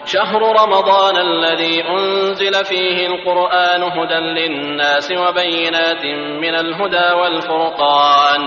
شهر رمضان الذي أنزل فيه القرآن هدى للناس وبينات من الهدى والفرقان